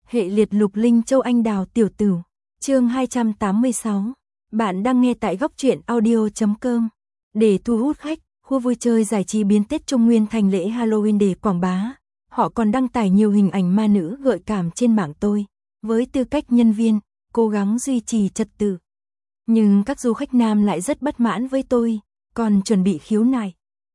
Hệ liệt Lục Linh Châu Anh Đào Tiểu Tửu, chương 286. Bạn đang nghe tại góc truyện audio.com. Để thu hút khách, khu vui chơi giải trí biến Tết Trung Nguyên thành lễ Halloween để quảng bá. Họ còn đăng tải nhiều hình ảnh ma nữ gợi cảm trên mạng tôi. Với tư cách nhân viên, cố gắng duy trì trật tự. Nhưng các du khách nam lại rất bất mãn với tôi, còn chuẩn bị khiếu nại.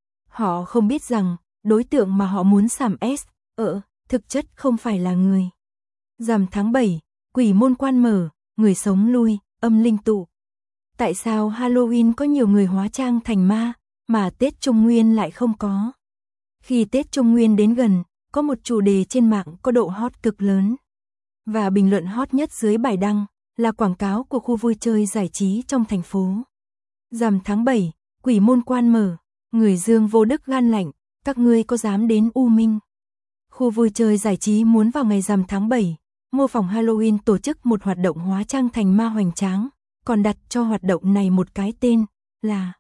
Họ không biết rằng, đối tượng mà họ muốn sàm S, thực chất không phải là người. Rằm tháng 7, quỷ môn quan mở, người sống lui, âm linh tụ. Tại sao Halloween có nhiều người hóa trang thành ma, mà Tết Trung Nguyên lại không có? Khi Tết Trung Nguyên đến gần, có một chủ đề trên mạng có độ hot cực lớn. Và bình luận hot nhất dưới bài đăng, là quảng cáo của khu vui chơi giải trí trong thành phố. Rằm tháng 7, quỷ môn quan mở, người dương vô đức gan lạnh, các ngươi có dám đến U Minh? Khu vui chơi giải trí muốn vào ngày rằm tháng 7, mô phỏng Halloween tổ chức một hoạt động hóa trang thành ma hoành tráng, còn đặt cho hoạt động này một cái tên là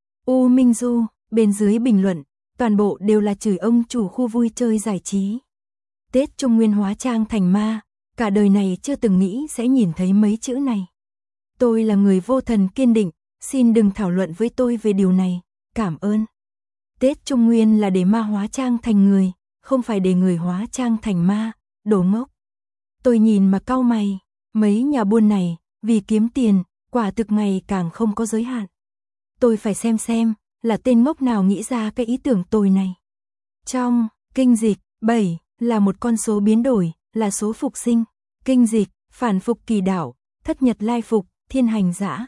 U Minh Du. Bên dưới bình luận, toàn bộ đều là chửi ông chủ khu vui chơi giải trí. Tết Trung Nguyên hóa trang thành ma, cả đời này chưa từng nghĩ sẽ nhìn thấy mấy chữ này. Tôi là người vô thần kiên định, xin đừng thảo luận với tôi về điều này, cảm ơn. Tết Trung Nguyên là để ma hóa trang thành người, không phải để người hóa trang thành ma, đồ ngốc. Tôi nhìn mà cau mày, mấy nhà buôn này, vì kiếm tiền, quả thực ngày càng không có giới hạn. Tôi phải xem, là tên ngốc nào nghĩ ra cái ý tưởng tồi này. Trong kinh dịch, 7 là một con số biến đổi, là số phục sinh. Kinh dịch, phản phục kỳ đảo, thất nhật lai phục, thiên hành dã.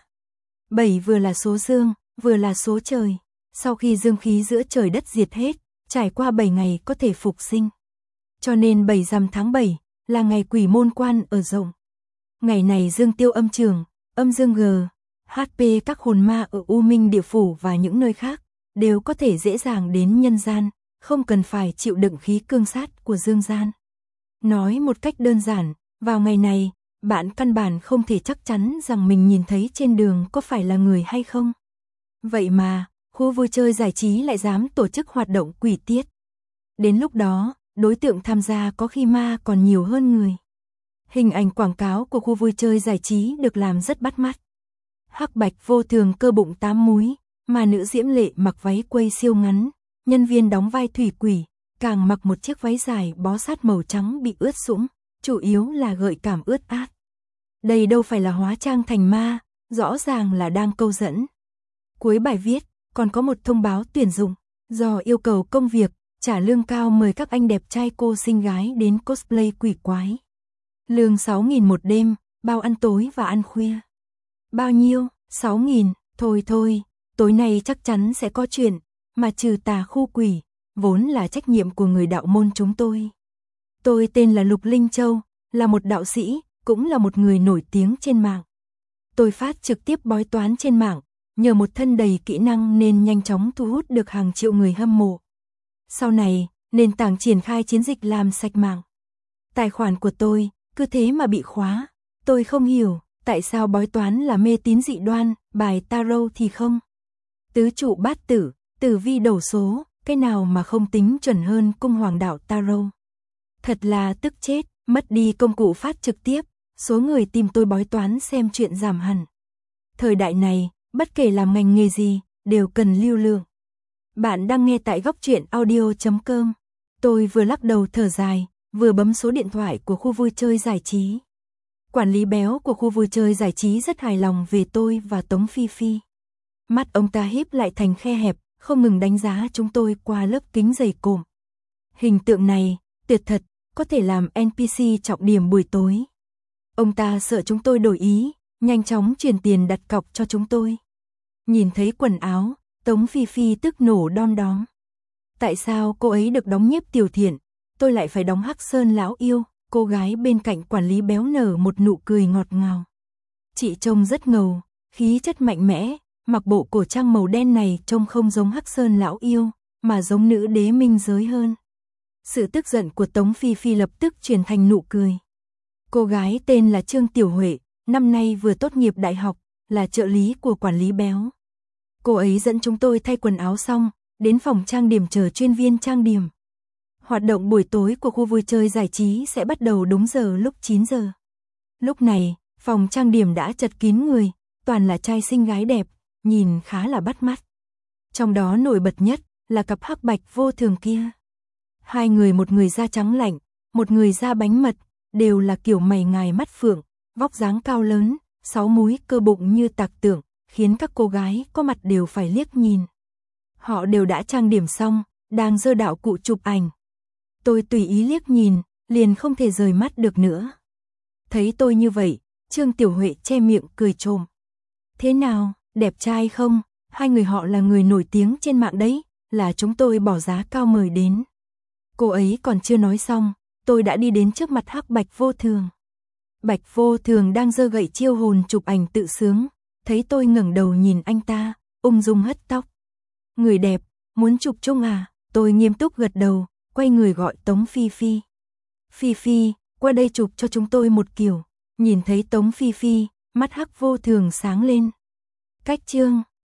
7 vừa là số dương, vừa là số trời. Sau khi dương khí giữa trời đất diệt hết, trải qua 7 ngày có thể phục sinh. Cho nên 7 rằm tháng 7 là ngày quỷ môn quan ở rộng. Ngày này dương tiêu âm trường, âm dương G, HP các hồn ma ở U Minh địa phủ và những nơi khác đều có thể dễ dàng đến nhân gian, không cần phải chịu đựng khí cương sát của dương gian. Nói một cách đơn giản, vào ngày này, bạn căn bản không thể chắc chắn rằng mình nhìn thấy trên đường có phải là người hay không. Vậy mà, khu vui chơi giải trí lại dám tổ chức hoạt động quỷ tiết. Đến lúc đó, đối tượng tham gia có khi ma còn nhiều hơn người. Hình ảnh quảng cáo của khu vui chơi giải trí được làm rất bắt mắt. Hắc bạch vô thường cơ bụng 8 múi, mà nữ diễm lệ mặc váy quây siêu ngắn, nhân viên đóng vai thủy quỷ, càng mặc một chiếc váy dài bó sát màu trắng bị ướt sũng, chủ yếu là gợi cảm ướt át. Đây đâu phải là hóa trang thành ma, rõ ràng là đang câu dẫn. Cuối bài viết, còn có một thông báo tuyển dụng, do yêu cầu công việc, trả lương cao mời các anh đẹp trai cô xinh gái đến cosplay quỷ quái. Lương 6.000 một đêm, bao ăn tối và ăn khuya. Bao nhiêu? 6.000, thôi, tối nay chắc chắn sẽ có chuyện, mà trừ tà khu quỷ, vốn là trách nhiệm của người đạo môn chúng tôi. Tôi tên là Lục Linh Châu, là một đạo sĩ, cũng là một người nổi tiếng trên mạng. Tôi phát trực tiếp bói toán trên mạng, nhờ một thân đầy kỹ năng nên nhanh chóng thu hút được hàng triệu người hâm mộ. Sau này, nền tảng triển khai chiến dịch làm sạch mạng. Tài khoản của tôi, cứ thế mà bị khóa. Tôi không hiểu, tại sao bói toán là mê tín dị đoan, bài tarot thì không. Tứ trụ bát tử, tử vi đầu số, cái nào mà không tính chuẩn hơn cung hoàng đạo tarot. Thật là tức chết, mất đi công cụ phát trực tiếp, số người tìm tôi bói toán xem chuyện giảm hẳn. Thời đại này, bất kể làm ngành nghề gì, đều cần lưu lượng. Bạn đang nghe tại góc truyện audio.com. Tôi vừa lắc đầu thở dài, vừa bấm số điện thoại của khu vui chơi giải trí. Quản lý béo của khu vui chơi giải trí rất hài lòng về tôi và Tống Phi Phi. Mắt ông ta híp lại thành khe hẹp, không ngừng đánh giá chúng tôi qua lớp kính dày cộm. Hình tượng này, tuyệt thật, có thể làm NPC trọng điểm buổi tối. Ông ta sợ chúng tôi đổi ý, nhanh chóng chuyển tiền đặt cọc cho chúng tôi. Nhìn thấy quần áo, Tống Phi Phi tức nổ đom đóm. Tại sao cô ấy được đóng nhiếp tiểu thiện, tôi lại phải đóng Hắc Sơn lão yêu? Cô gái bên cạnh quản lý béo nở một nụ cười ngọt ngào. Chị trông rất ngầu, khí chất mạnh mẽ, mặc bộ cổ trang màu đen này trông không giống Hắc Sơn lão yêu, mà giống nữ đế minh giới hơn. Sự tức giận của Tống Phi Phi lập tức chuyển thành nụ cười. Cô gái tên là Trương Tiểu Huệ, năm nay vừa tốt nghiệp đại học, là trợ lý của quản lý béo. Cô ấy dẫn chúng tôi thay quần áo xong, đến phòng trang điểm chờ chuyên viên trang điểm. Hoạt động buổi tối của khu vui chơi giải trí sẽ bắt đầu đúng giờ lúc 9 giờ. Lúc này, phòng trang điểm đã chật kín người, toàn là trai xinh gái đẹp, nhìn khá là bắt mắt. Trong đó nổi bật nhất là cặp hắc bạch vô thường kia. Hai người, một người da trắng lạnh, một người da bánh mật, đều là kiểu mày ngài mắt phượng, vóc dáng cao lớn, 6 múi cơ bụng như tạc tượng, khiến các cô gái có mặt đều phải liếc nhìn. Họ đều đã trang điểm xong, đang giơ đạo cụ chụp ảnh. Tôi tùy ý liếc nhìn, liền không thể rời mắt được nữa. Thấy tôi như vậy, Trương Tiểu Huệ che miệng cười trộm. Thế nào, đẹp trai không? Hai người họ là người nổi tiếng trên mạng đấy, là chúng tôi bỏ giá cao mời đến. Cô ấy còn chưa nói xong, tôi đã đi đến trước mặt hắc bạch vô thường. Bạch vô thường đang giơ gậy chiêu hồn chụp ảnh tự sướng, thấy tôi ngẩng đầu nhìn anh ta, ung dung hất tóc. Người đẹp, muốn chụp chung à? Tôi nghiêm túc gật đầu, quay người gọi Tống Phi Phi. Phi Phi, qua đây chụp cho chúng tôi một kiểu. Nhìn thấy Tống Phi Phi, mắt hắc vô thường sáng lên. Cách Trương